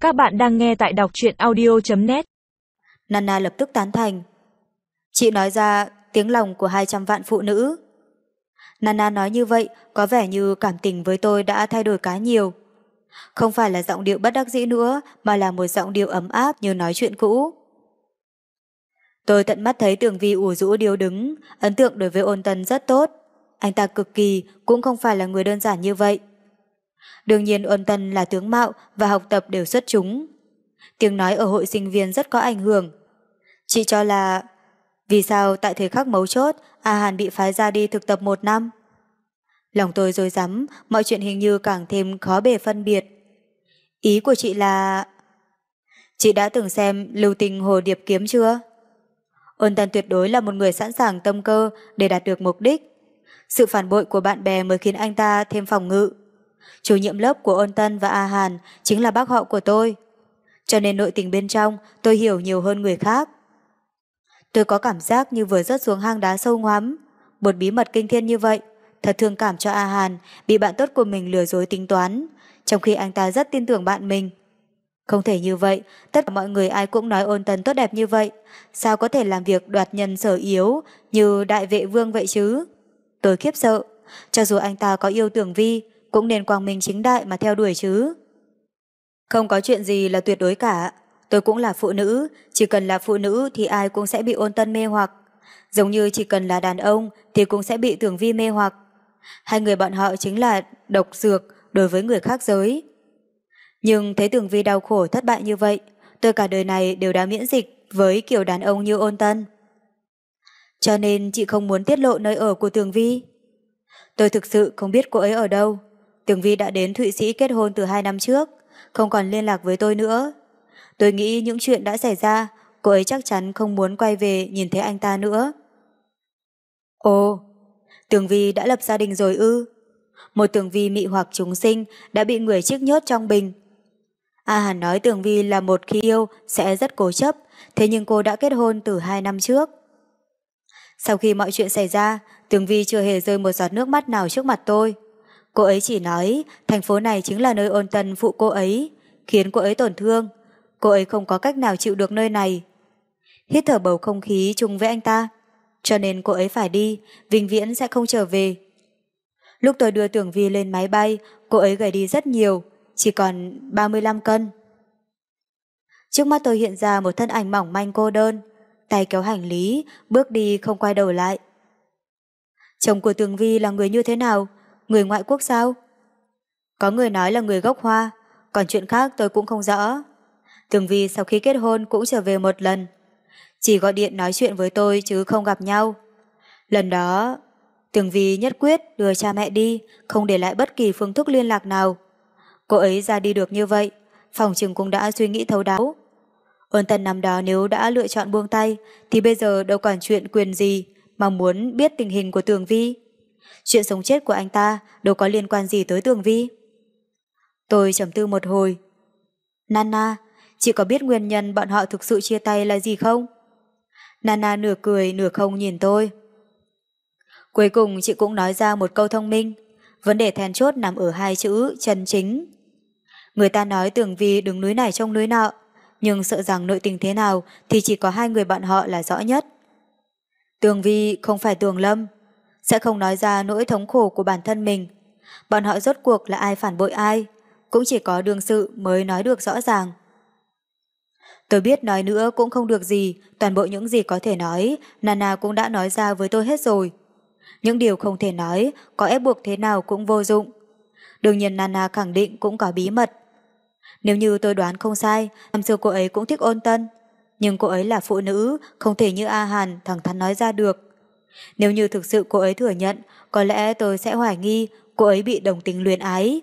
Các bạn đang nghe tại đọc truyện audio.net. Nana lập tức tán thành. Chị nói ra tiếng lòng của 200 vạn phụ nữ. Nana nói như vậy có vẻ như cảm tình với tôi đã thay đổi khá nhiều. Không phải là giọng điệu bất đắc dĩ nữa, mà là một giọng điệu ấm áp như nói chuyện cũ. Tôi tận mắt thấy Tường Vi ủ rũ điêu đứng, ấn tượng đối với Ôn Tân rất tốt. Anh ta cực kỳ, cũng không phải là người đơn giản như vậy. Đương nhiên Ôn Tân là tướng mạo và học tập đều xuất chúng. Tiếng nói ở hội sinh viên rất có ảnh hưởng. Chị cho là vì sao tại thời khắc mấu chốt A Hàn bị phái ra đi thực tập 1 năm? Lòng tôi rối rắm, mọi chuyện hình như càng thêm khó bề phân biệt. Ý của chị là... Chị đã từng xem Lưu Tinh Hồ Điệp Kiếm chưa? Ôn Tân tuyệt đối là một người sẵn sàng tâm cơ để đạt được mục đích. Sự phản bội của bạn bè mới khiến anh ta thêm phòng ngự. Chủ nhiệm lớp của Ôn Tân và A Hàn chính là bác họ của tôi. Cho nên nội tình bên trong tôi hiểu nhiều hơn người khác. Tôi có cảm giác như vừa rớt xuống hang đá sâu hoắm. Một bí mật kinh thiên như vậy, thật thương cảm cho A Hàn bị bạn tốt của mình lừa dối tính toán, trong khi anh ta rất tin tưởng bạn mình. Không thể như vậy, tất cả mọi người ai cũng nói Ôn Tân tốt đẹp như vậy, sao có thể làm việc đoạt nhân sở yếu như đại vệ vương vậy chứ? Tôi khiếp sợ, cho dù anh ta có yêu Tường Vi, cũng nên quang minh chính đại mà theo đuổi chứ. Không có chuyện gì là tuyệt đối cả. Tôi cũng là phụ nữ, chỉ cần là phụ nữ thì ai cũng sẽ bị Ôn Tân mê hoặc. Giống như chỉ cần là đàn ông thì cũng sẽ bị Tường Vi mê hoặc. Hai người bọn họ chính là độc dược đối với người khác giới. Nhưng thấy Tường Vi đau khổ thất bại như vậy, tôi cả đời này đều đã miễn dịch với kiểu đàn ông như Ôn Tân. Cho nên chị không muốn tiết lộ nơi ở của Tường Vi. Tôi thực sự không biết cô ấy ở đâu. Tường Vi đã đến Thụy Sĩ kết hôn từ 2 năm trước, không còn liên lạc với tôi nữa. Tôi nghĩ những chuyện đã xảy ra, cô ấy chắc chắn không muốn quay về nhìn thấy anh ta nữa. Ồ, Tường Vi đã lập gia đình rồi ư? Một Tường Vi mị hoặc chúng sinh đã bị người trích nhốt trong bình. A Hàn nói Tường Vi là một khi yêu sẽ rất cố chấp, thế nhưng cô đã kết hôn từ 2 năm trước. Sau khi mọi chuyện xảy ra, Tường Vi chưa hề rơi một giọt nước mắt nào trước mặt tôi. Cô ấy chỉ nói thành phố này chính là nơi Ôn Tân phụ cô ấy, khiến cô ấy tổn thương. Cô ấy không có cách nào chịu được nơi này. Hít thở bầu không khí chung với anh ta. Cho nên cô ấy phải đi, vĩnh viễn sẽ không trở về. Lúc tôi đưa Tường Vi lên máy bay, cô ấy gầy đi rất nhiều, chỉ còn 35 cân. Trước mắt tôi hiện ra một thân ảnh mỏng manh cô đơn, tay kéo hành lý, bước đi không quay đầu lại. Chồng của Tường Vi là người như thế nào? Người ngoại quốc sao? Có người nói là người gốc Hoa, còn chuyện khác tôi cũng không rõ. Tường Vi sau khi kết hôn cũng trở về một lần, chỉ gọi điện nói chuyện với tôi chứ không gặp nhau. Lần đó, Tường Vi nhất quyết đưa cha mẹ đi, không để lại bất kỳ phương thức liên lạc nào. Cô ấy ra đi được như vậy, phòng chừng cũng đã suy nghĩ thấu đáo. Ôn Tân năm đó nếu đã lựa chọn buông tay, thì bây giờ đâu còn chuyện quyền gì mà muốn biết tình hình của Tường Vi. Chuyện sống chết của anh ta đâu có liên quan gì tới Tường Vi. Tôi trầm tư một hồi. Nana, chị có biết nguyên nhân bọn họ thực sự chia tay là gì không? Nana nửa cười nửa không nhìn tôi. Cuối cùng chị cũng nói ra một câu thông minh. Vấn đề then chốt nằm ở 2 chữ chân chính. Người ta nói Tường Vi đứng núi này trông núi nọ, nhưng sợ rằng nội tình thế nào thì chỉ có 2 người bọn họ là rõ nhất. Tường Vi không phải Tường Lâm, sẽ không nói ra nỗi thống khổ của bản thân mình. Bọn họ rốt cuộc là ai phản bội ai, cũng chỉ có đương sự mới nói được rõ ràng. Tôi biết nói nữa cũng không được gì, toàn bộ những gì có thể nói, Nana cũng đã nói ra với tôi hết rồi. Những điều không thể nói, có ép buộc thế nào cũng vô dụng. Đương nhiên Nana khẳng định cũng có bí mật. Nếu như tôi đoán không sai, năm xưa cô ấy cũng thích Ôn Tân, nhưng cô ấy là phụ nữ, không thể như A Hàn thẳng thắn nói ra được. Nếu như thực sự cô ấy thừa nhận, có lẽ tôi sẽ hoài nghi cô ấy bị đồng tính luyến ái.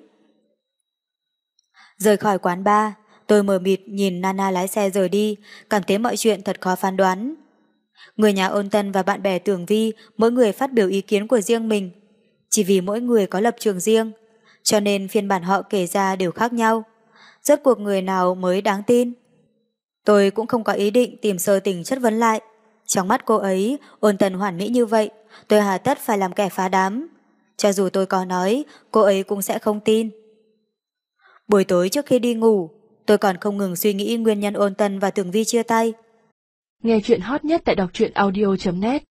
Rời khỏi quán bar, tôi mờ mịt nhìn Nana lái xe rời đi, cảm thấy mọi chuyện thật khó phán đoán. Người nhà Ôn Tân và bạn bè Tường Vi mỗi người phát biểu ý kiến của riêng mình. Chỉ vì mỗi người có lập trường riêng, cho nên phiên bản họ kể ra đều khác nhau. Rốt cuộc người nào mới đáng tin? Tôi cũng không có ý định tìm sơ tình chất vấn lại. Trong mắt cô ấy, Ôn Tân hoàn mỹ như vậy, tôi hà tất phải làm kẻ phá đám. Cho dù tôi có nói, cô ấy cũng sẽ không tin. Buổi tối trước khi đi ngủ, Tôi còn không ngừng suy nghĩ nguyên nhân Ôn Tân và Tường Vi chia tay. Nghe chuyện hot nhất tại đọc truyện audio.net